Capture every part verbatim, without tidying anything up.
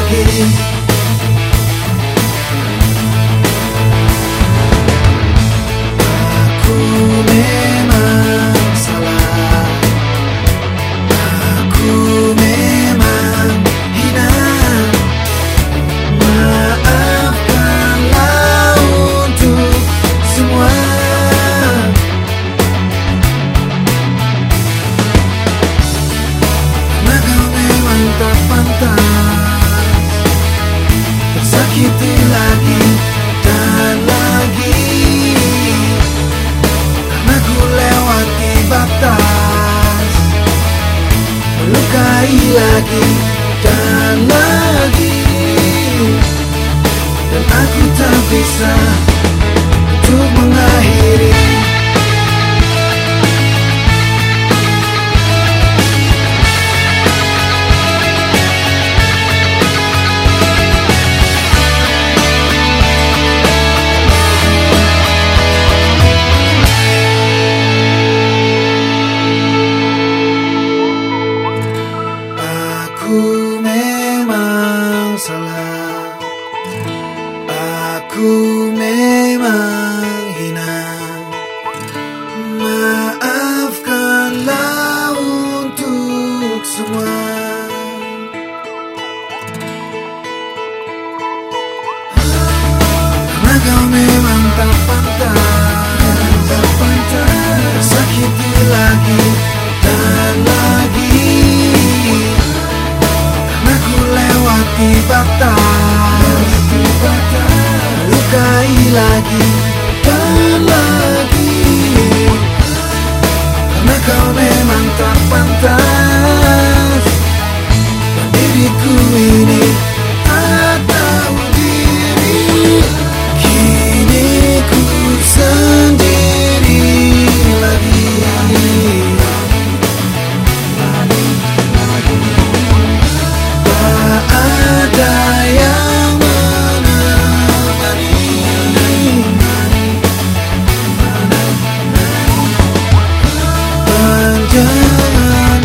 lagi. Aku memang salah, aku memang hina. Maafkanlah untuk semua. Karena kau memang tak pantas tersakiti lagi dan lagi. Karena ku lewati batas, melukai lagi dan lagi. Dan aku tak bisa untuk mengakhiri. Aku memang salah, aku memang hina. Maafkanlah untuk semua. Karena kau memang tak pantas, tak pantas tersakiti lagi dan lagi. Karena ku lewati batas, melukai lagi dan lagi. Karena kau memang tak pantas, dan diriku ini tak tahu diri. Kini ku sendiri lagi. Tak ada yang menemani. Dan jangan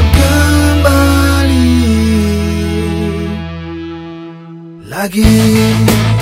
kembali lagi.